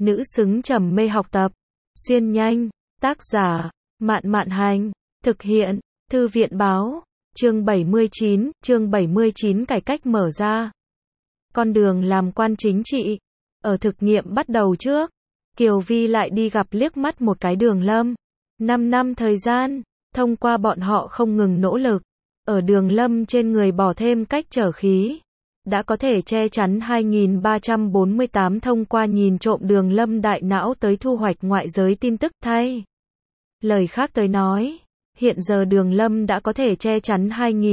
nữ xứng trầm mê học tập. Xuyên nhanh, tác giả, Mạn Mạn Hành, thực hiện, Thư viện Báo, chương 79 cải cách mở ra. Con đường làm quan chính trị. Ở thực nghiệm bắt đầu trước, Kiều Vi lại đi gặp liếc mắt một cái Đường Lâm. 5 năm thời gian, thông qua bọn họ không ngừng nỗ lực, ở Đường Lâm trên người bỏ thêm cách trở khí, đã có thể che chắn 2348 thông qua nhìn trộm Đường Lâm đại não tới thu hoạch ngoại giới tin tức thay. Lời khác tới nói, hiện giờ Đường Lâm đã có thể che chắn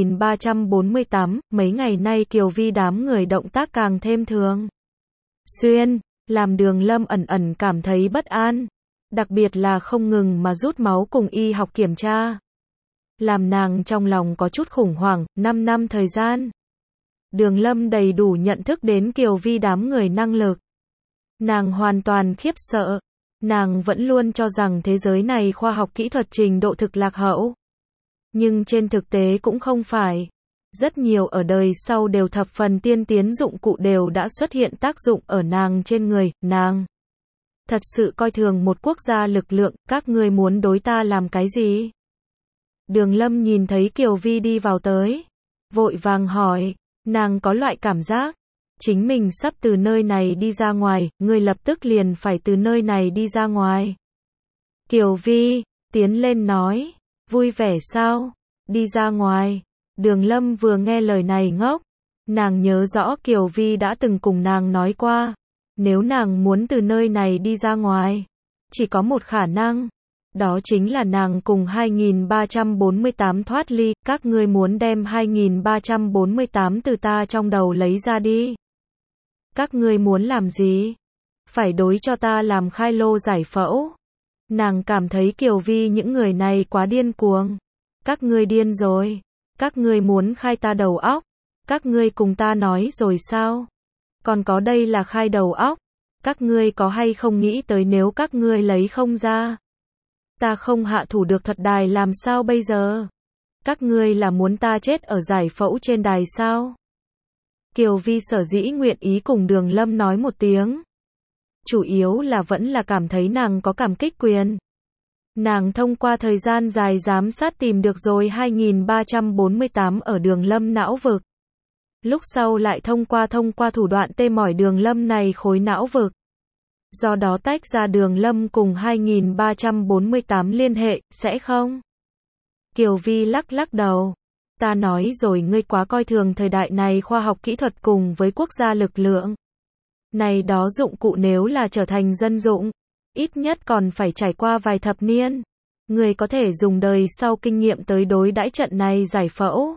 2348, mấy ngày nay Kiều Vi đám người động tác càng thêm thường xuyên, làm Đường Lâm ẩn ẩn cảm thấy bất an, đặc biệt là không ngừng mà rút máu cùng y học kiểm tra. Làm nàng trong lòng có chút khủng hoảng, 5 năm thời gian. Đường Lâm đầy đủ nhận thức đến Kiều Vi đám người năng lực. Nàng hoàn toàn khiếp sợ. Nàng vẫn luôn cho rằng thế giới này khoa học kỹ thuật trình độ thực lạc hậu. Nhưng trên thực tế cũng không phải. Rất nhiều ở đời sau đều thập phần tiên tiến dụng cụ đều đã xuất hiện tác dụng ở nàng trên người, nàng thật sự coi thường một quốc gia lực lượng, các ngươi muốn đối ta làm cái gì? Đường Lâm nhìn thấy Kiều Vi đi vào tới, vội vàng hỏi, nàng có loại cảm giác, chính mình sắp từ nơi này đi ra ngoài, ngươi lập tức liền phải từ nơi này đi ra ngoài. Kiều Vi, tiến lên nói, vui vẻ sao? Đi ra ngoài. Đường Lâm vừa nghe lời này ngốc, nàng nhớ rõ Kiều Vi đã từng cùng nàng nói qua, nếu nàng muốn từ nơi này đi ra ngoài, chỉ có một khả năng, đó chính là nàng cùng 2348 thoát ly, các ngươi muốn đem 2348 từ ta trong đầu lấy ra đi. Các ngươi muốn làm gì? Phải đối cho ta làm khai lô giải phẫu. Nàng cảm thấy Kiều Vi những người này quá điên cuồng. Các ngươi điên rồi. Các ngươi muốn khai ta đầu óc. Các ngươi cùng ta nói rồi sao? Còn có đây là khai đầu óc. Các ngươi có hay không nghĩ tới nếu các ngươi lấy không ra, ta không hạ thủ được thuật đài làm sao bây giờ? Các ngươi là muốn ta chết ở giải phẫu trên đài sao? Kiều Vi sở dĩ nguyện ý cùng Đường Lâm nói một tiếng, chủ yếu là vẫn là cảm thấy nàng có cảm kích quyền. Nàng thông qua thời gian dài giám sát tìm được rồi 2348 ở Đường Lâm não vực. Lúc sau lại thông qua thủ đoạn tê mỏi Đường Lâm này khối não vực. Do đó tách ra Đường Lâm cùng 2348 liên hệ, sẽ không? Kiều Vi lắc đầu. Ta nói rồi ngươi quá coi thường thời đại này khoa học kỹ thuật cùng với quốc gia lực lượng. Này đó dụng cụ nếu là trở thành dân dụng, ít nhất còn phải trải qua vài thập niên. Ngươi có thể dùng đời sau kinh nghiệm tới đối đãi trận này giải phẫu.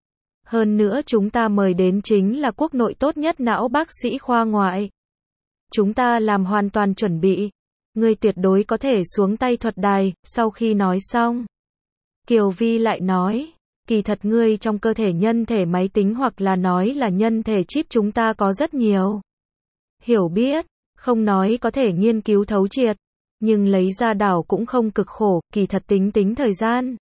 Hơn nữa chúng ta mời đến chính là quốc nội tốt nhất não bác sĩ khoa ngoại. Chúng ta làm hoàn toàn chuẩn bị. Ngươi tuyệt đối có thể xuống tay thuật đài. Sau khi nói xong, Kiều Vi lại nói, kỳ thật ngươi trong cơ thể nhân thể máy tính hoặc là nói là nhân thể chip chúng ta có rất nhiều hiểu biết, không nói có thể nghiên cứu thấu triệt, nhưng lấy ra đảo cũng không cực khổ, kỳ thật tính thời gian.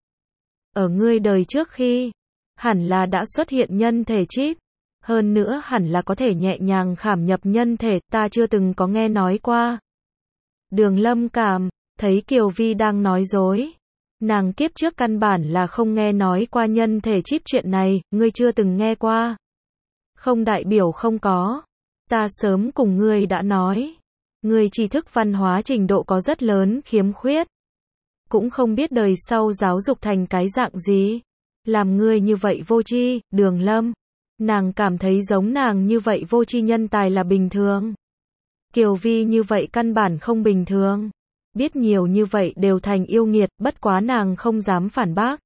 Ở ngươi đời trước khi, hẳn là đã xuất hiện nhân thể chip, hơn nữa hẳn là có thể nhẹ nhàng khảm nhập nhân thể, ta chưa từng có nghe nói qua. Đường Lâm cảm thấy Kiều Vi đang nói dối. Nàng kiếp trước căn bản là không nghe nói qua nhân thể chip chuyện này, ngươi chưa từng nghe qua. Không đại biểu không có. Ta sớm cùng ngươi đã nói. Ngươi tri thức văn hóa trình độ có rất lớn khiếm khuyết. Cũng không biết đời sau giáo dục thành cái dạng gì. Làm ngươi như vậy vô tri, Đường Lâm. Nàng cảm thấy giống nàng như vậy vô tri nhân tài là bình thường. Kiều Vi như vậy căn bản không bình thường. Biết nhiều như vậy đều thành yêu nghiệt, bất quá nàng không dám phản bác.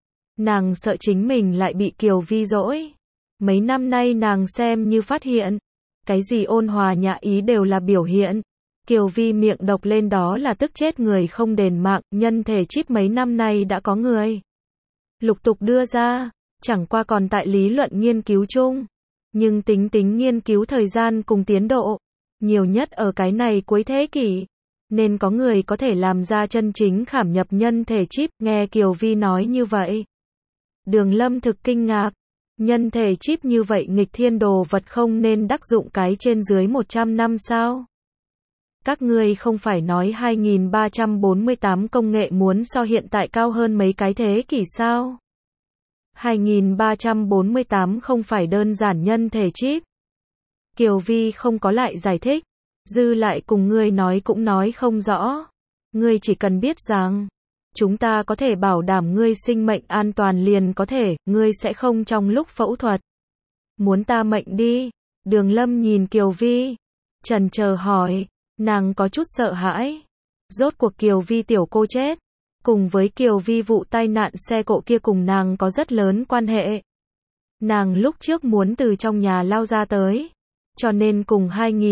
Nàng sợ chính mình lại bị Kiều Vi dỗi. Mấy năm nay nàng xem như phát hiện. Cái gì ôn hòa nhã ý đều là biểu hiện. Kiều Vi miệng độc lên đó là tức chết người không đền mạng, nhân thể chip mấy năm nay đã có người lục tục đưa ra, chẳng qua còn tại lý luận nghiên cứu chung. Nhưng tính nghiên cứu thời gian cùng tiến độ, nhiều nhất ở cái này cuối thế kỷ. Nên có người có thể làm ra chân chính khảm nhập nhân thể chip, nghe Kiều Vi nói như vậy. Đường Lâm thực kinh ngạc, nhân thể chip như vậy nghịch thiên đồ vật không nên đắc dụng cái trên dưới 100 năm sao? Các ngươi không phải nói 2348 công nghệ muốn so hiện tại cao hơn mấy cái thế kỷ sao? 2348 không phải đơn giản nhân thể chip. Kiều Vi không có lại giải thích. Dư lại cùng ngươi nói cũng nói không rõ. Ngươi chỉ cần biết rằng, chúng ta có thể bảo đảm ngươi sinh mệnh an toàn liền có thể, ngươi sẽ không trong lúc phẫu thuật. Muốn ta mệnh đi. Đường Lâm nhìn Kiều Vi. Chần chờ hỏi. Nàng có chút sợ hãi. Rốt cuộc Kiều Vi tiểu cô chết. Cùng với Kiều Vi vụ tai nạn xe cộ kia cùng nàng có rất lớn quan hệ. Nàng lúc trước muốn từ trong nhà lao ra tới. Cho nên cùng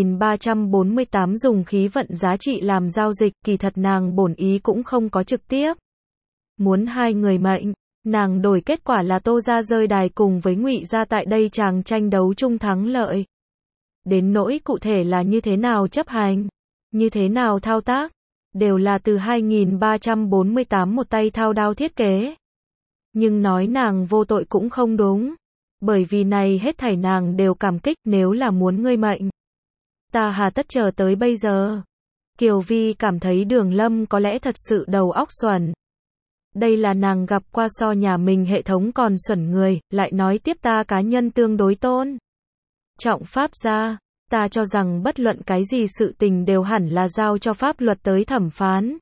2348 dùng khí vận giá trị làm giao dịch, kỳ thật nàng bổn ý cũng không có trực tiếp. Muốn hai người mệnh, nàng đổi kết quả là Tô gia rơi đài cùng với Ngụy gia tại đây chàng tranh đấu chung thắng lợi. Đến nỗi cụ thể là như thế nào chấp hành, như thế nào thao tác, đều là từ 2348 một tay thao đao thiết kế. Nhưng nói nàng vô tội cũng không đúng. Bởi vì này hết thảy nàng đều cảm kích, nếu là muốn ngươi mệnh. Ta hà tất chờ tới bây giờ. Kiều Vi cảm thấy Đường Lâm có lẽ thật sự đầu óc xuẩn. Đây là nàng gặp qua so nhà mình hệ thống còn xuẩn người, lại nói tiếp ta cá nhân tương đối tôn trọng pháp gia. Ta cho rằng bất luận cái gì sự tình đều hẳn là giao cho pháp luật tới thẩm phán.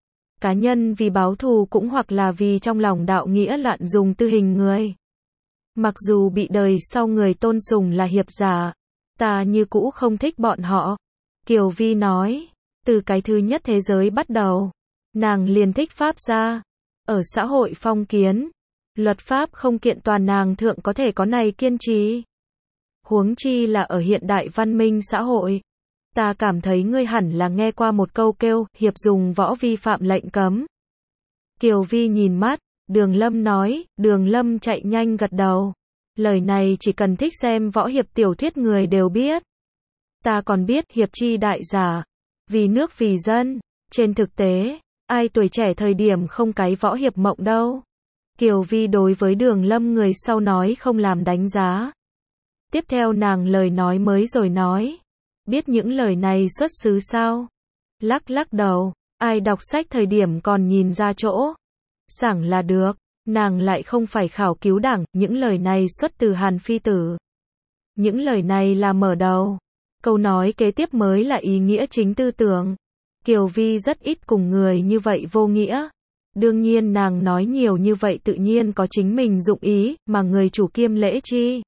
Cá nhân vì báo thù cũng hoặc là vì trong lòng đạo nghĩa lạm dùng tư hình người. Mặc dù bị đời sau người tôn sùng là hiệp giả, ta như cũ không thích bọn họ. Kiều Vi nói, từ cái thứ nhất thế giới bắt đầu, nàng liền thích pháp gia. Ở xã hội phong kiến, luật pháp không kiện toàn nàng thượng có thể có này kiên trì. Huống chi là ở hiện đại văn minh xã hội. Ta cảm thấy ngươi hẳn là nghe qua một câu kêu, hiệp dùng võ vi phạm lệnh cấm. Kiều Vi nhìn mắt, Đường Lâm nói, Đường Lâm chạy nhanh gật đầu. Lời này chỉ cần thích xem võ hiệp tiểu thuyết người đều biết. Ta còn biết hiệp chi đại giả, vì nước vì dân. Trên thực tế, ai tuổi trẻ thời điểm không cái võ hiệp mộng đâu. Kiều Vi đối với Đường Lâm người sau nói không làm đánh giá. Tiếp theo nàng lời nói mới rồi nói. Biết những lời này xuất xứ sao? Lắc lắc đầu, ai đọc sách thời điểm còn nhìn ra chỗ. Sảng là được, nàng lại không phải khảo cứu đảng, những lời này xuất từ Hàn Phi Tử. Những lời này là mở đầu. Câu nói kế tiếp mới là ý nghĩa chính tư tưởng. Kiều Vi rất ít cùng người như vậy vô nghĩa. Đương nhiên nàng nói nhiều như vậy tự nhiên có chính mình dụng ý, mà người chủ kiêm lễ chi.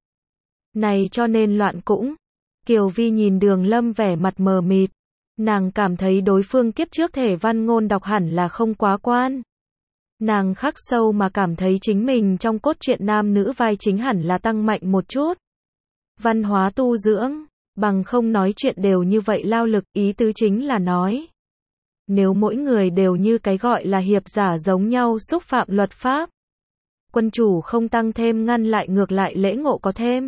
Này cho nên loạn cũng. Kiều Vi nhìn Đường Lâm vẻ mặt mờ mịt. Nàng cảm thấy đối phương kiếp trước thể văn ngôn đọc hẳn là không quá quan. Nàng khắc sâu mà cảm thấy chính mình trong cốt truyện nam nữ vai chính hẳn là tăng mạnh một chút. Văn hóa tu dưỡng, bằng không nói chuyện đều như vậy lao lực, ý tứ chính là nói. Nếu mỗi người đều như cái gọi là hiệp giả giống nhau xúc phạm luật pháp. Quân chủ không tăng thêm ngăn lại ngược lại lễ ngộ có thêm.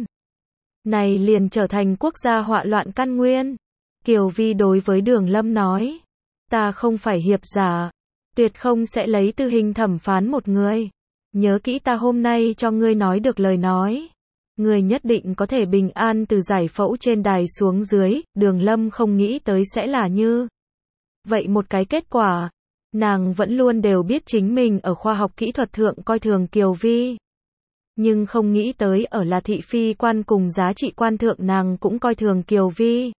Này liền trở thành quốc gia họa loạn căn nguyên. Kiều Vi đối với Đường Lâm nói. Ta không phải hiệp giả. Tuyệt không sẽ lấy tư hình thẩm phán một người. Nhớ kỹ ta hôm nay cho ngươi nói được lời nói. Ngươi nhất định có thể bình an từ giải phẫu trên đài xuống dưới. Đường Lâm không nghĩ tới sẽ là như vậy một cái kết quả. Nàng vẫn luôn đều biết chính mình ở khoa học kỹ thuật thượng coi thường Kiều Vi. Nhưng không nghĩ tới ở là thị phi quan cùng giá trị quan thượng nàng cũng coi thường Kiều Vi.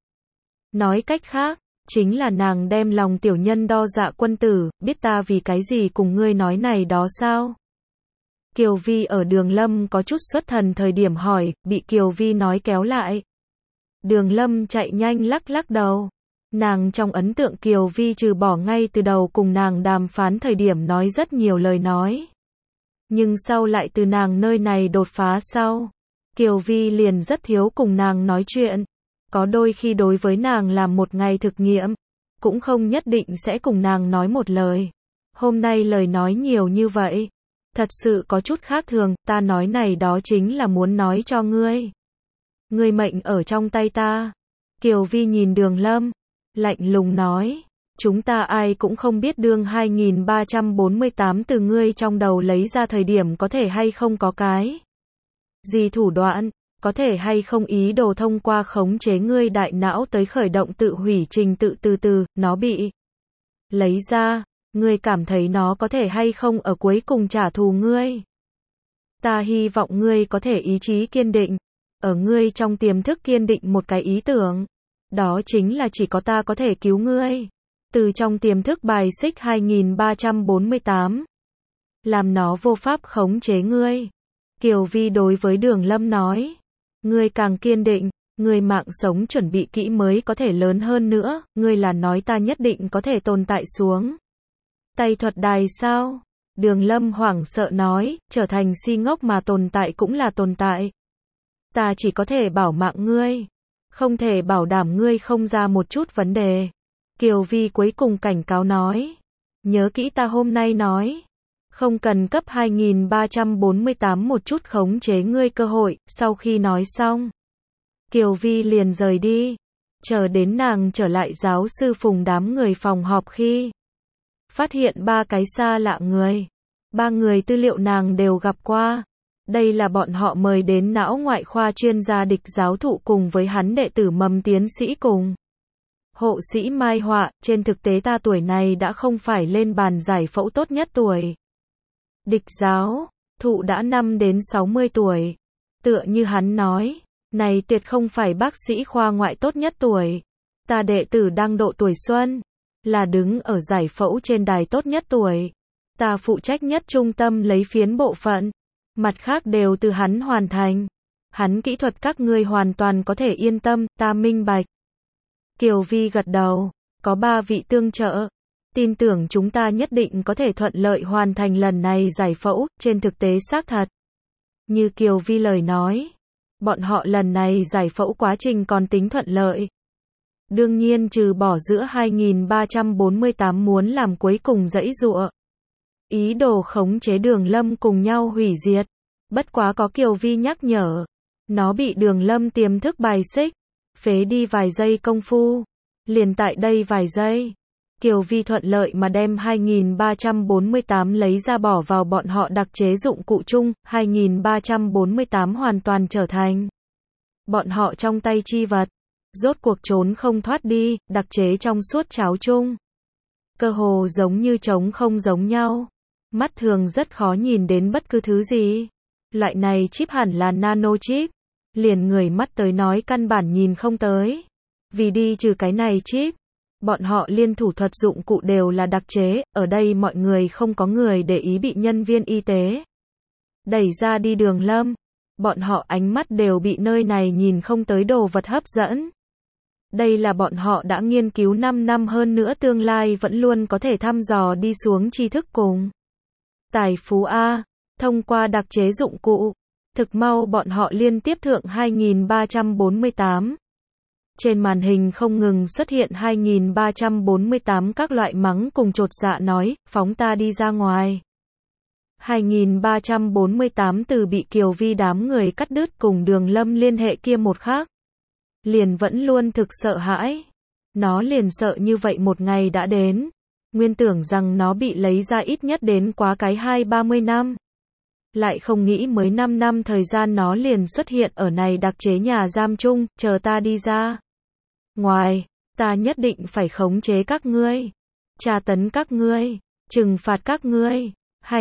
Nói cách khác, chính là nàng đem lòng tiểu nhân đo dạ quân tử, biết ta vì cái gì cùng ngươi nói này đó sao? Kiều Vi ở Đường Lâm có chút xuất thần thời điểm hỏi, bị Kiều Vi nói kéo lại. Đường Lâm chạy nhanh lắc lắc đầu. Nàng trong ấn tượng Kiều Vi trừ bỏ ngay từ đầu cùng nàng đàm phán thời điểm nói rất nhiều lời nói. Nhưng sau lại từ nàng nơi này đột phá sau, Kiều Vi liền rất thiếu cùng nàng nói chuyện. Có đôi khi đối với nàng làm một ngày thực nghiệm, cũng không nhất định sẽ cùng nàng nói một lời. Hôm nay lời nói nhiều như vậy, thật sự có chút khác thường, ta nói này đó chính là muốn nói cho ngươi. Ngươi mệnh ở trong tay ta. Kiều Vi nhìn Đường Lâm, lạnh lùng nói, chúng ta ai cũng không biết đương 2348 từ ngươi trong đầu lấy ra thời điểm có thể hay không có cái gì thủ đoạn. có thể hay không ý đồ thông qua khống chế ngươi đại não tới khởi động tự hủy trình tự từ từ, nó bị lấy ra, ngươi cảm thấy nó có thể hay không ở cuối cùng trả thù ngươi. Ta hy vọng ngươi có thể ý chí kiên định, ở ngươi trong tiềm thức kiên định một cái ý tưởng, đó chính là chỉ có ta có thể cứu ngươi. Từ trong tiềm thức bài xích 2348, làm nó vô pháp khống chế ngươi. Kiều Vi đối với Đường Lâm nói, ngươi càng kiên định, ngươi mạng sống chuẩn bị kỹ mới có thể lớn hơn nữa, ngươi là nói ta nhất định có thể tồn tại xuống. Tay thuật đài sao? Đường Lâm hoảng sợ nói, trở thành si ngốc mà tồn tại cũng là tồn tại. Ta chỉ có thể bảo mạng ngươi, không thể bảo đảm ngươi không ra một chút vấn đề. Kiều Vi cuối cùng cảnh cáo nói, nhớ kỹ ta hôm nay nói, không cần cấp 2348 một chút khống chế ngươi cơ hội. Sau khi nói xong, Kiều Vi liền rời đi, chờ đến nàng trở lại giáo sư Phùng đám người phòng họp khi phát hiện ba cái xa lạ người. Ba người tư liệu nàng đều gặp qua. Đây là bọn họ mời đến não ngoại khoa chuyên gia Địch giáo thụ cùng với hắn đệ tử Mầm tiến sĩ cùng hộ sĩ Mai Họa. Trên thực tế ta tuổi này đã không phải lên bàn giải phẫu tốt nhất tuổi. Địch giáo thụ đã 5 đến 60 tuổi. Tựa như hắn nói, này tuyệt không phải bác sĩ khoa ngoại tốt nhất tuổi. Ta đệ tử đang độ tuổi xuân, là đứng ở giải phẫu trên đài tốt nhất tuổi. Ta phụ trách nhất trung tâm lấy phiến bộ phận, mặt khác đều từ hắn hoàn thành. Hắn kỹ thuật các ngươi hoàn toàn có thể yên tâm, ta minh bạch. Kiều Vi gật đầu, có 3 vị tương trợ. Tin tưởng chúng ta nhất định có thể thuận lợi hoàn thành lần này giải phẫu. Trên thực tế xác thật, như Kiều Vi lời nói, bọn họ lần này giải phẫu quá trình còn tính thuận lợi. Đương nhiên trừ bỏ giữa 2348 muốn làm cuối cùng giãy giụa, ý đồ khống chế Đường Lâm cùng nhau hủy diệt. Bất quá có Kiều Vi nhắc nhở, nó bị Đường Lâm tiềm thức bài xích, phế đi vài giây công phu. Liền tại đây vài giây, Kiều Vi thuận lợi mà đem 2348 lấy ra bỏ vào bọn họ đặc chế dụng cụ chung. 2348 hoàn toàn trở thành bọn họ trong tay chi vật, rốt cuộc trốn không thoát đi. Đặc chế trong suốt cháo chung, cơ hồ giống như trống không giống nhau, mắt thường rất khó nhìn đến bất cứ thứ gì. Loại này chip hẳn là nano chip, liền người mắt tới nói căn bản nhìn không tới. Vì đi trừ cái này chip, bọn họ liên thủ thuật dụng cụ đều là đặc chế. Ở đây mọi người không có người để ý bị nhân viên y tế đẩy ra đi Đường Lâm. Bọn họ ánh mắt đều bị nơi này nhìn không tới đồ vật hấp dẫn. Đây là bọn họ đã nghiên cứu 5 năm hơn nữa tương lai vẫn luôn có thể thăm dò đi xuống tri thức cùng tài phú A. Thông qua đặc chế dụng cụ, thực mau bọn họ liên tiếp thượng 2348. Trên màn hình không ngừng xuất hiện 2348 các loại mắng cùng chột dạ nói, phóng ta đi ra ngoài. 2348 từ bị Kiều Vi đám người cắt đứt cùng Đường Lâm liên hệ kia một khắc, liền vẫn luôn thực sợ hãi. Nó liền sợ như vậy một ngày đã đến. Nguyên tưởng rằng nó bị lấy ra ít nhất đến quá cái 20-30 năm. Lại không nghĩ mới 5 năm thời gian nó liền xuất hiện ở này đặc chế nhà giam chung, chờ ta đi ra ngoài, ta nhất định phải khống chế các ngươi, tra tấn các ngươi, trừng phạt các ngươi.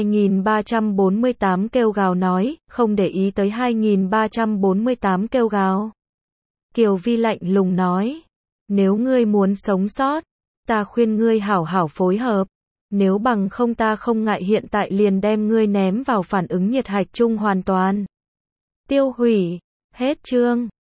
2348 kêu gào nói, không để ý tới 2348 kêu gào. Kiều Vi lạnh lùng nói, nếu ngươi muốn sống sót, ta khuyên ngươi hảo hảo phối hợp, nếu bằng không ta không ngại hiện tại liền đem ngươi ném vào phản ứng nhiệt hạch chung hoàn toàn tiêu hủy. Hết chương.